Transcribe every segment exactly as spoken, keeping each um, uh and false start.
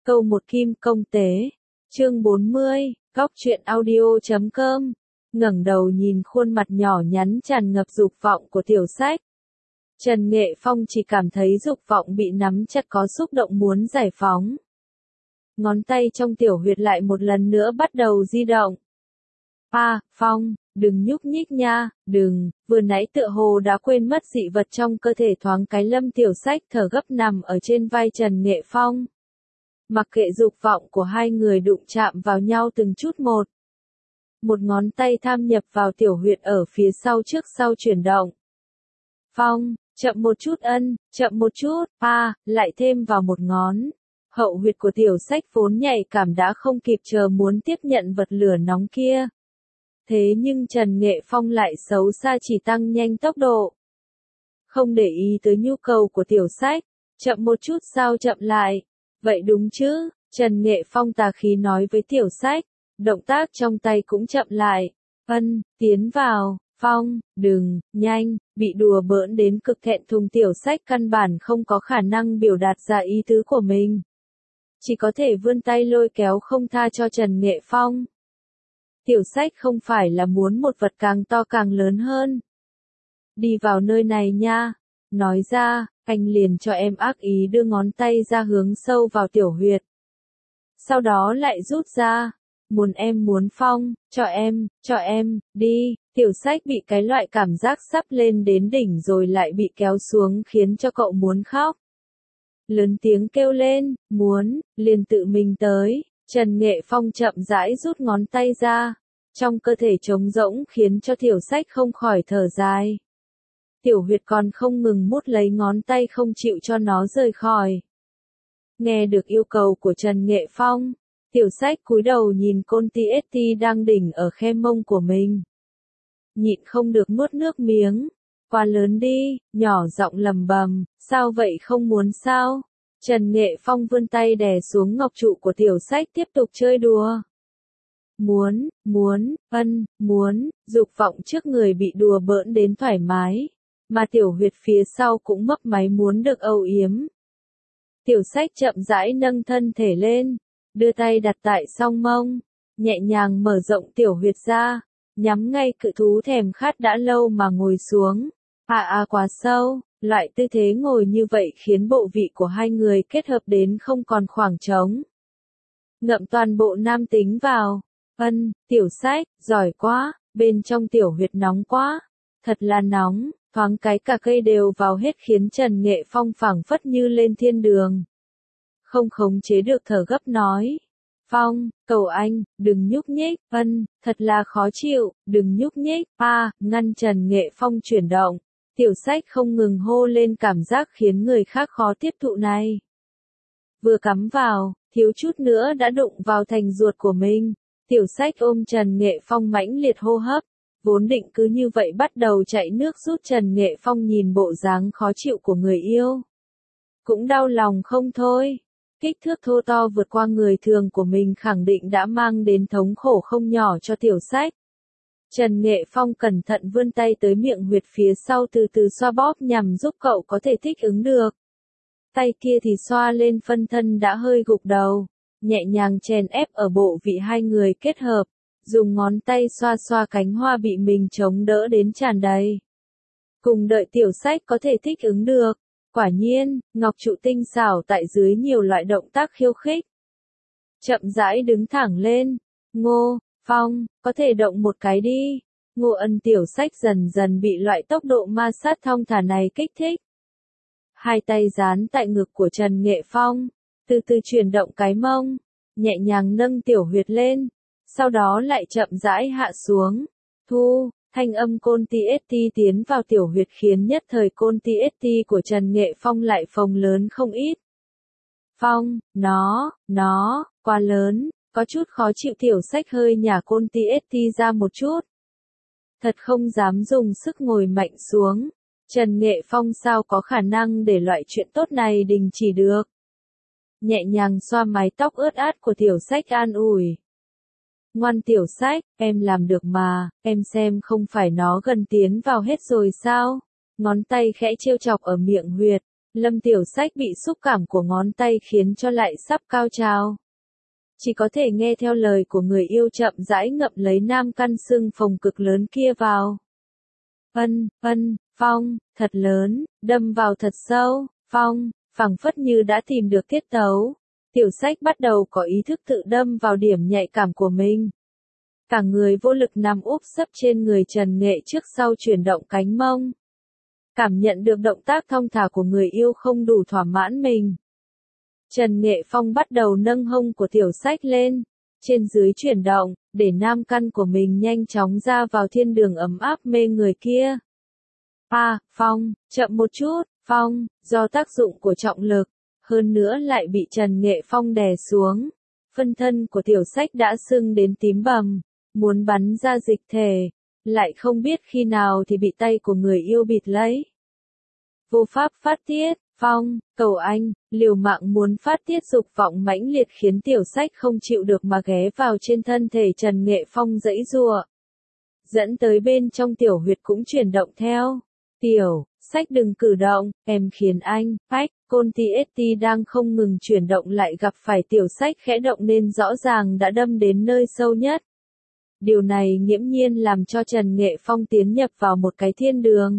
Câu một kim công tế. Chương bốn mươi, góc truyện audio chấm com. Ngẩng đầu nhìn khuôn mặt nhỏ nhắn tràn ngập dục vọng của tiểu sách. Trần Nghệ Phong chỉ cảm thấy dục vọng bị nắm chặt có xúc động muốn giải phóng. Ngón tay trong tiểu huyệt lại một lần nữa bắt đầu di động. À, Phong, đừng nhúc nhích nha, đừng, vừa nãy tựa hồ đã quên mất dị vật trong cơ thể thoáng cái Lâm tiểu sách thở gấp nằm ở trên vai Trần Nghệ Phong. Mặc kệ dục vọng của hai người đụng chạm vào nhau từng chút một. Một ngón tay tham nhập vào tiểu huyệt ở phía sau trước sau chuyển động. Phong, chậm một chút ân, chậm một chút, à, lại thêm vào một ngón. Hậu huyệt của tiểu sách vốn nhạy cảm đã không kịp chờ muốn tiếp nhận vật lửa nóng kia. Thế nhưng Trần Nghệ Phong lại xấu xa chỉ tăng nhanh tốc độ. Không để ý tới nhu cầu của tiểu sách, chậm một chút sao chậm lại. Vậy đúng chứ, Trần Nghệ Phong tà khí nói với tiểu sách, động tác trong tay cũng chậm lại. Ân, tiến vào, Phong, đừng, nhanh, bị đùa bỡn đến cực thẹn thùng tiểu sách căn bản không có khả năng biểu đạt ra ý tứ của mình. Chỉ có thể vươn tay lôi kéo không tha cho Trần Nghệ Phong. Tiểu sách không phải là muốn một vật càng to càng lớn hơn. Đi vào nơi này nha. Nói ra, anh liền cho em ác ý đưa ngón tay ra hướng sâu vào tiểu huyệt. Sau đó lại rút ra. Muốn em muốn Phong, cho em, cho em, đi. Tiểu sách bị cái loại cảm giác sắp lên đến đỉnh rồi lại bị kéo xuống khiến cho cậu muốn khóc. Lớn tiếng kêu lên, muốn, liền tự mình tới. Trần Nghệ Phong chậm rãi rút ngón tay ra. Trong cơ thể trống rỗng khiến cho tiểu sách không khỏi thở dài. Tiểu huyệt còn không ngừng mút lấy ngón tay không chịu cho nó rời khỏi. Nghe được yêu cầu của Trần Nghệ Phong, tiểu sách cúi đầu nhìn Côn Ti ét ti đang đỉnh ở khe mông của mình. Nhịn không được nuốt nước miếng. Quá lớn đi, nhỏ giọng lầm bầm, sao vậy không muốn sao? Trần Nghệ Phong vươn tay đè xuống ngọc trụ của tiểu sách tiếp tục chơi đùa. Muốn, muốn, ân, muốn, dục vọng trước người bị đùa bỡn đến thoải mái. Mà tiểu huyệt phía sau cũng mấp máy muốn được âu yếm. Tiểu sách chậm rãi nâng thân thể lên, đưa tay đặt tại song mông, nhẹ nhàng mở rộng tiểu huyệt ra, nhắm ngay cự thú thèm khát đã lâu mà ngồi xuống. À à quá sâu, loại tư thế ngồi như vậy khiến bộ vị của hai người kết hợp đến không còn khoảng trống. Ngậm toàn bộ nam tính vào. Ân, tiểu sách, giỏi quá, bên trong tiểu huyệt nóng quá, thật là nóng. Thoáng cái cả cây đều vào hết khiến Trần Nghệ Phong phảng phất như lên thiên đường. Không khống chế được thở gấp nói. Phong, cầu anh, đừng nhúc nhích, ân, thật là khó chịu, đừng nhúc nhích, à, ngăn Trần Nghệ Phong chuyển động. Tiểu sách không ngừng hô lên cảm giác khiến người khác khó tiếp thụ này. Vừa cắm vào, thiếu chút nữa đã đụng vào thành ruột của mình. Tiểu sách ôm Trần Nghệ Phong mãnh liệt hô hấp. Vốn định cứ như vậy bắt đầu chạy nước rút Trần Nghệ Phong nhìn bộ dáng khó chịu của người yêu. Cũng đau lòng không thôi. Kích thước thô to vượt qua người thường của mình khẳng định đã mang đến thống khổ không nhỏ cho tiểu sách. Trần Nghệ Phong cẩn thận vươn tay tới miệng huyệt phía sau từ từ xoa bóp nhằm giúp cậu có thể thích ứng được. Tay kia thì xoa lên phân thân đã hơi gục đầu, nhẹ nhàng chèn ép ở bộ vị hai người kết hợp. Dùng ngón tay xoa xoa cánh hoa bị mình chống đỡ đến tràn đầy. Cùng đợi tiểu sách có thể thích ứng được. Quả nhiên, ngọc trụ tinh xảo tại dưới nhiều loại động tác khiêu khích. Chậm rãi đứng thẳng lên. Ngô, Phong, có thể động một cái đi. Ngô Ân tiểu sách dần dần bị loại tốc độ ma sát thong thả này kích thích. Hai tay dán tại ngực của Trần Nghệ Phong. Từ từ chuyển động cái mông. Nhẹ nhàng nâng tiểu huyệt lên. Sau đó lại chậm rãi hạ xuống. Thu, thanh âm Côn Ti ét ti tiến vào tiểu huyệt khiến nhất thời Côn Ti ét ti của Trần Nghệ Phong lại phồng lớn không ít. Phong, nó, nó, quá lớn, có chút khó chịu tiểu sách hơi nhả Côn Ti ét ti ra một chút. Thật không dám dùng sức ngồi mạnh xuống. Trần Nghệ Phong sao có khả năng để loại chuyện tốt này đình chỉ được. Nhẹ nhàng xoa mái tóc ướt át của tiểu sách an ủi. Ngoan tiểu sách, em làm được mà, em xem không phải nó gần tiến vào hết rồi sao? Ngón tay khẽ trêu chọc ở miệng huyệt, Lâm Tiểu Sách bị xúc cảm của ngón tay khiến cho lại sắp cao trào. Chỉ có thể nghe theo lời của người yêu chậm rãi ngậm lấy nam căn xương phồng cực lớn kia vào. Ân, ân, phong, thật lớn, đâm vào thật sâu, phong, phảng phất như đã tìm được tiết tấu. Tiểu Sách bắt đầu có ý thức tự đâm vào điểm nhạy cảm của mình. Cả người vô lực nằm úp sấp trên người Trần Nghệ trước sau chuyển động cánh mông. Cảm nhận được động tác thong thả của người yêu không đủ thỏa mãn mình. Trần Nghệ Phong bắt đầu nâng hông của Tiểu Sách lên, trên dưới chuyển động, để nam căn của mình nhanh chóng ra vào thiên đường ấm áp mê người kia. À, Phong, chậm một chút, Phong, do tác dụng của trọng lực, hơn nữa lại bị Trần Nghệ Phong đè xuống. Phân thân của Tiểu Sách đã sưng đến tím bầm, muốn bắn ra dịch thể, lại không biết khi nào thì bị tay của người yêu bịt lấy. Vô pháp phát tiết, Phong, cầu anh, liều mạng muốn phát tiết dục vọng mãnh liệt khiến Tiểu Sách không chịu được mà ghé vào trên thân thể Trần Nghệ Phong giãy giụa. Dẫn tới bên trong tiểu huyệt cũng chuyển động theo. Tiểu Sách đừng cử động, em khiến anh, Phách, Côn Ti ét Ti đang không ngừng chuyển động lại gặp phải Tiểu Sách khẽ động nên rõ ràng đã đâm đến nơi sâu nhất. Điều này nghiễm nhiên làm cho Trần Nghệ Phong tiến nhập vào một cái thiên đường.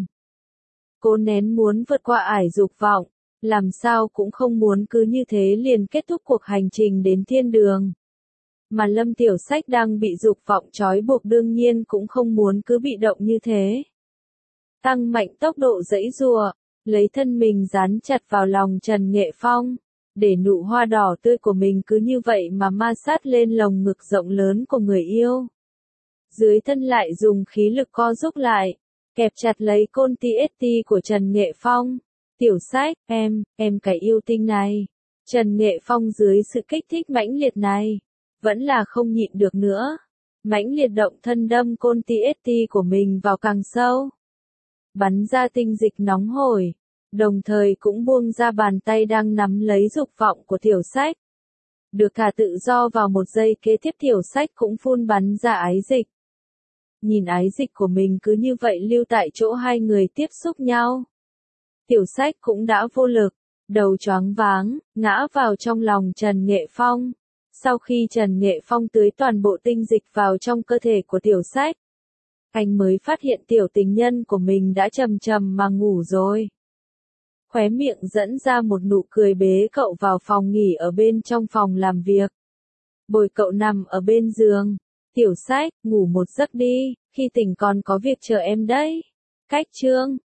Cố nén muốn vượt qua ải dục vọng, làm sao cũng không muốn cứ như thế liền kết thúc cuộc hành trình đến thiên đường. Mà Lâm Tiểu Sách đang bị dục vọng trói buộc đương nhiên cũng không muốn cứ bị động như thế. Tăng mạnh tốc độ giãy giụa, lấy thân mình dán chặt vào lòng Trần Nghệ Phong, để nụ hoa đỏ tươi của mình cứ như vậy mà ma sát lên lồng ngực rộng lớn của người yêu. Dưới thân lại dùng khí lực co rúm lại, kẹp chặt lấy Côn Ti ét Ti của Trần Nghệ Phong. Tiểu Sách, em, em cái yêu tinh này. Trần Nghệ Phong dưới sự kích thích mãnh liệt này, vẫn là không nhịn được nữa. Mãnh liệt động thân đâm Côn Ti ét Ti của mình vào càng sâu. Bắn ra tinh dịch nóng hổi, đồng thời cũng buông ra bàn tay đang nắm lấy dục vọng của Tiểu Sách. Được thả tự do vào một giây kế tiếp Tiểu Sách cũng phun bắn ra ái dịch. Nhìn ái dịch của mình cứ như vậy lưu tại chỗ hai người tiếp xúc nhau. Tiểu Sách cũng đã vô lực, đầu choáng váng, ngã vào trong lòng Trần Nghệ Phong. Sau khi Trần Nghệ Phong tưới toàn bộ tinh dịch vào trong cơ thể của Tiểu Sách, anh mới phát hiện tiểu tình nhân của mình đã trầm trầm mà ngủ rồi. Khóe miệng dẫn ra một nụ cười bế cậu vào phòng nghỉ ở bên trong phòng làm việc. Bồi cậu nằm ở bên giường. Tiểu Sách, ngủ một giấc đi, khi tỉnh còn có việc chờ em đấy. Cách chương